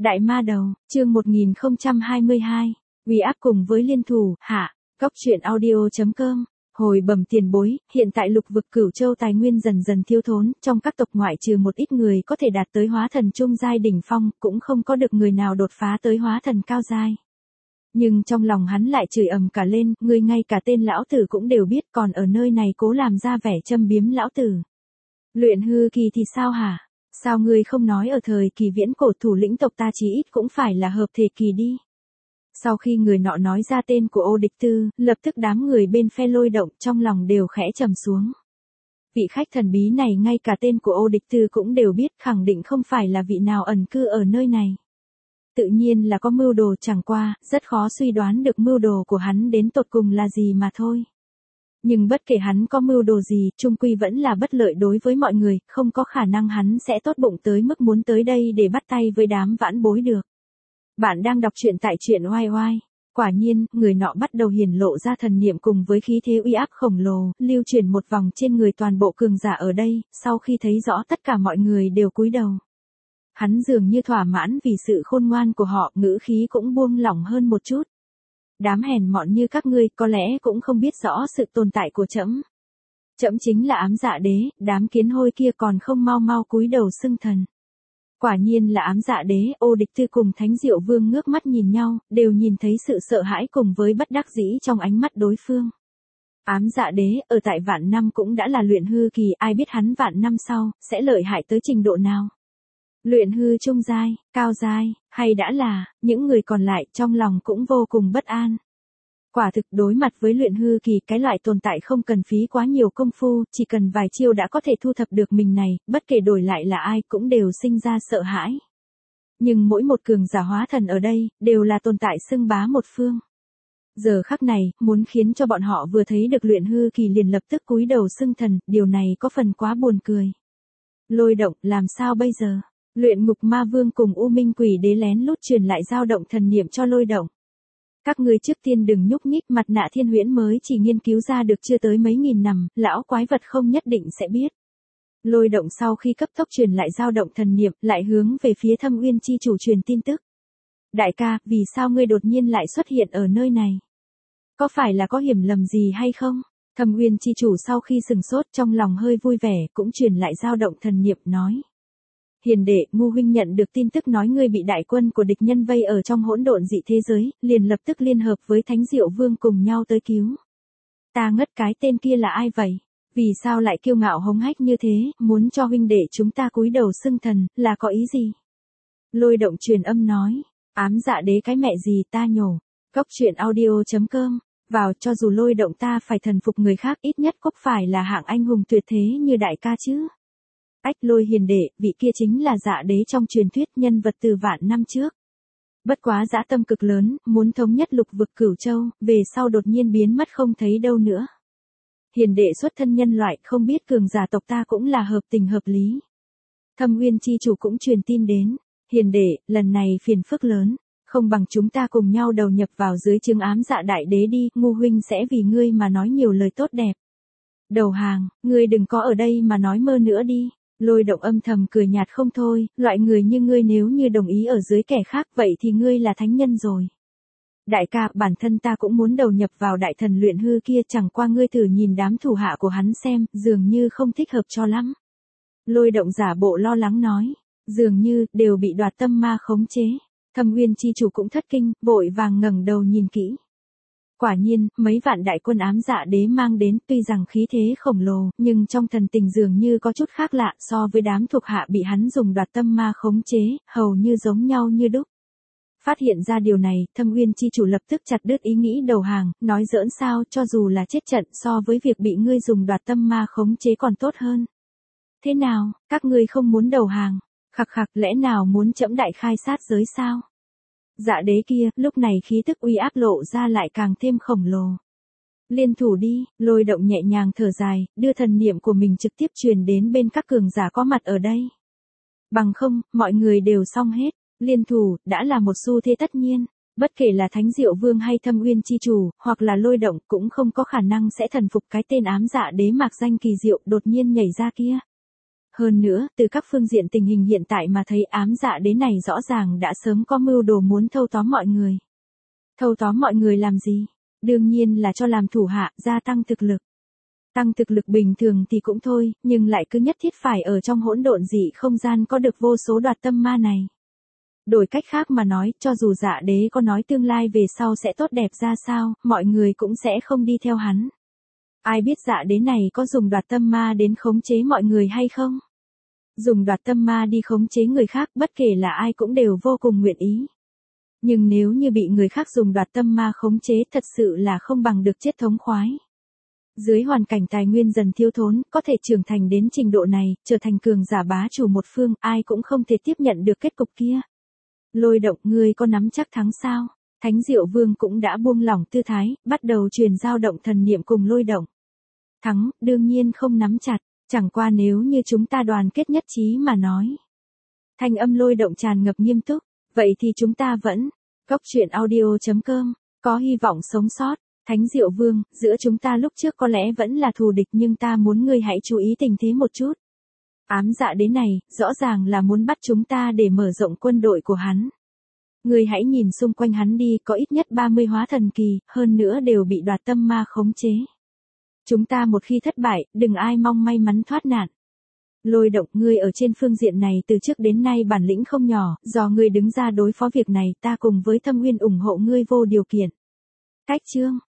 Đại ma đầu, chương 1022, uy áp cùng với liên thủ, hạ, góc truyện audio.com. Hồi bẩm tiền bối, hiện tại lục vực Cửu Châu tài nguyên dần dần thiếu thốn, trong các tộc ngoại trừ một ít người có thể đạt tới hóa thần trung giai đỉnh phong, cũng không có được người nào đột phá tới hóa thần cao giai. Nhưng trong lòng hắn lại chửi ầm cả lên, ngươi ngay cả tên lão tử cũng đều biết, còn ở nơi này cố làm ra vẻ châm biếm lão tử. Luyện hư kỳ thì sao hả? Sao ngươi không nói ở thời kỳ viễn cổ thủ lĩnh tộc ta chí ít cũng phải là hợp thể kỳ đi. Sau khi người nọ nói ra tên của Ô Địch Tư, lập tức đám người bên phe Lôi Động trong lòng đều khẽ trầm xuống. Vị khách thần bí này ngay cả tên của Ô Địch Tư cũng đều biết, khẳng định không phải là vị nào ẩn cư ở nơi này. Tự nhiên là có mưu đồ, chẳng qua, rất khó suy đoán được mưu đồ của hắn đến tột cùng là gì mà thôi. Nhưng bất kể hắn có mưu đồ gì, chung quy vẫn là bất lợi đối với mọi người, không có khả năng hắn sẽ tốt bụng tới mức muốn tới đây để bắt tay với đám vãn bối được. Bạn đang đọc truyện tại truyện oai oai. Quả nhiên, người nọ bắt đầu hiển lộ ra thần niệm cùng với khí thế uy áp khổng lồ, lưu chuyển một vòng trên người toàn bộ cường giả ở đây, sau khi thấy rõ tất cả mọi người đều cúi đầu. Hắn dường như thỏa mãn vì sự khôn ngoan của họ, ngữ khí cũng buông lỏng hơn một chút. Đám hèn mọn như các ngươi có lẽ cũng không biết rõ sự tồn tại của trẫm. Trẫm chính là Ám Dạ Đế, đám kiến hôi kia còn không mau mau cúi đầu xưng thần. Quả nhiên là Ám Dạ Đế. Ô Địch Tư cùng Thánh Diệu Vương ngước mắt nhìn nhau, đều nhìn thấy sự sợ hãi cùng với bất đắc dĩ trong ánh mắt đối phương. Ám Dạ Đế, ở tại vạn năm cũng đã là luyện hư kỳ, ai biết hắn vạn năm sau, sẽ lợi hại tới trình độ nào. Luyện hư trung giai, cao giai, hay đã là, những người còn lại trong lòng cũng vô cùng bất an. Quả thực đối mặt với luyện hư kỳ, cái loại tồn tại không cần phí quá nhiều công phu, chỉ cần vài chiêu đã có thể thu thập được mình này, bất kể đổi lại là ai cũng đều sinh ra sợ hãi. Nhưng mỗi một cường giả hóa thần ở đây, đều là tồn tại xưng bá một phương. Giờ khắc này, muốn khiến cho bọn họ vừa thấy được luyện hư kỳ liền lập tức cúi đầu xưng thần, điều này có phần quá buồn cười. Lôi Động, làm sao bây giờ? Luyện Ngục Ma Vương cùng U Minh Quỷ Đế lén lút truyền lại dao động thần niệm cho Lôi Động. Các ngươi trước tiên đừng nhúc nhích, mặt nạ Thiên Huyễn mới chỉ nghiên cứu ra được chưa tới mấy nghìn năm, lão quái vật không nhất định sẽ biết. Lôi Động sau khi cấp tốc truyền lại dao động thần niệm, lại hướng về phía Thâm Uyên chi chủ truyền tin tức. Đại ca, vì sao ngươi đột nhiên lại xuất hiện ở nơi này? Có phải là có hiểu lầm gì hay không? Thâm Uyên chi chủ sau khi sừng sốt trong lòng hơi vui vẻ, cũng truyền lại dao động thần niệm nói. Hiền đệ, Ngu huynh nhận được tin tức nói ngươi bị đại quân của địch nhân vây ở trong hỗn độn dị thế giới, liền lập tức liên hợp với Thánh Diệu Vương cùng nhau tới cứu. Ta ngất, cái tên kia là ai vậy? Vì sao lại kiêu ngạo hống hách như thế, muốn cho huynh đệ chúng ta cúi đầu xưng thần, là có ý gì? Lôi Động truyền âm nói, Ám Dạ Đế cái mẹ gì ta nhổ. Góc truyện audio.com. Vào, cho dù Lôi Động ta phải thần phục người khác, ít nhất cũng phải là hạng anh hùng tuyệt thế như đại ca chứ. Ách, Lôi hiền đệ, vị kia chính là Dạ Đế trong truyền thuyết, nhân vật từ vạn năm trước. Bất quá dã tâm cực lớn, muốn thống nhất lục vực Cửu Châu, về sau đột nhiên biến mất không thấy đâu nữa. Hiền đệ xuất thân nhân loại, không biết cường giả tộc ta cũng là hợp tình hợp lý. Thâm Uyên chi chủ cũng truyền tin đến. Hiền đệ, lần này phiền phức lớn, không bằng chúng ta cùng nhau đầu nhập vào dưới trướng Ám Dạ Đại Đế đi, Ngu huynh sẽ vì ngươi mà nói nhiều lời tốt đẹp. Đầu hàng, ngươi đừng có ở đây mà nói mơ nữa đi. Lôi Động âm thầm cười nhạt không thôi, loại người như ngươi nếu như đồng ý ở dưới kẻ khác vậy thì ngươi là thánh nhân rồi. Đại ca, bản thân ta cũng muốn đầu nhập vào đại thần luyện hư kia, chẳng qua ngươi thử nhìn đám thủ hạ của hắn xem, dường như không thích hợp cho lắm. Lôi Động giả bộ lo lắng nói, dường như, đều bị đoạt tâm ma khống chế. Thâm Uyên chi chủ cũng thất kinh, vội vàng ngẩng đầu nhìn kỹ. Quả nhiên, mấy vạn đại quân Ám Dạ Đế mang đến, tuy rằng khí thế khổng lồ, nhưng trong thần tình dường như có chút khác lạ, so với đám thuộc hạ bị hắn dùng đoạt tâm ma khống chế, hầu như giống nhau như đúc. Phát hiện ra điều này, Thâm Uyên chi chủ lập tức chặt đứt ý nghĩ đầu hàng, nói giỡn sao, cho dù là chết trận so với việc bị ngươi dùng đoạt tâm ma khống chế còn tốt hơn. Thế nào, các ngươi không muốn đầu hàng? Khặc khặc, lẽ nào muốn trẫm đại khai sát giới sao? Dạ Đế kia, lúc này khí tức uy áp lộ ra lại càng thêm khổng lồ. Liên thủ đi. Lôi Động nhẹ nhàng thở dài, đưa thần niệm của mình trực tiếp truyền đến bên các cường giả có mặt ở đây. Bằng không, mọi người đều xong hết. Liên thủ, đã là một xu thế tất nhiên. Bất kể là Thánh Diệu Vương hay Thâm Uyên chi chủ, hoặc là Lôi Động cũng không có khả năng sẽ thần phục cái tên Ám Dạ Đế mạc danh kỳ diệu đột nhiên nhảy ra kia. Hơn nữa, từ các phương diện tình hình hiện tại mà thấy ám dạ đế này rõ ràng đã sớm có mưu đồ muốn thâu tóm mọi người. Thâu tóm mọi người làm gì? Đương nhiên là cho làm thủ hạ, gia tăng thực lực. Tăng thực lực bình thường thì cũng thôi, nhưng lại cứ nhất thiết phải ở trong hỗn độn dị không gian có được vô số đoạt tâm ma này. Đổi cách khác mà nói, cho dù dạ đế có nói tương lai về sau sẽ tốt đẹp ra sao, mọi người cũng sẽ không đi theo hắn. Ai biết dạ đế này có dùng đoạt tâm ma đến khống chế mọi người hay không? Dùng đoạt tâm ma đi khống chế người khác bất kể là ai cũng đều vô cùng nguyện ý. Nhưng nếu như bị người khác dùng đoạt tâm ma khống chế thật sự là không bằng được chết thống khoái. Dưới hoàn cảnh tài nguyên dần thiếu thốn, có thể trưởng thành đến trình độ này, trở thành cường giả bá chủ một phương, ai cũng không thể tiếp nhận được kết cục kia. Lôi Động, ngươi có nắm chắc thắng sao? Thánh Diệu Vương cũng đã buông lỏng tư thái, bắt đầu truyền giao động thần niệm cùng Lôi Động. Thắng, đương nhiên không nắm chặt, chẳng qua nếu như chúng ta đoàn kết nhất trí mà nói. Thanh âm Lôi Động tràn ngập nghiêm túc, vậy thì chúng ta vẫn, Cốc Truyện Audio.com, có hy vọng sống sót. Thánh Diệu Vương, giữa chúng ta lúc trước có lẽ vẫn là thù địch nhưng ta muốn ngươi hãy chú ý tình thế một chút. Ám dạ đế này, rõ ràng là muốn bắt chúng ta để mở rộng quân đội của hắn. Ngươi hãy nhìn xung quanh hắn đi, có ít nhất 30 hóa thần kỳ, hơn nữa đều bị đoạt tâm ma khống chế. Chúng ta một khi thất bại, đừng ai mong may mắn thoát nạn. Lôi Động, ngươi ở trên phương diện này từ trước đến nay bản lĩnh không nhỏ, do ngươi đứng ra đối phó việc này ta cùng với Thâm Uyên ủng hộ ngươi vô điều kiện. Cách chương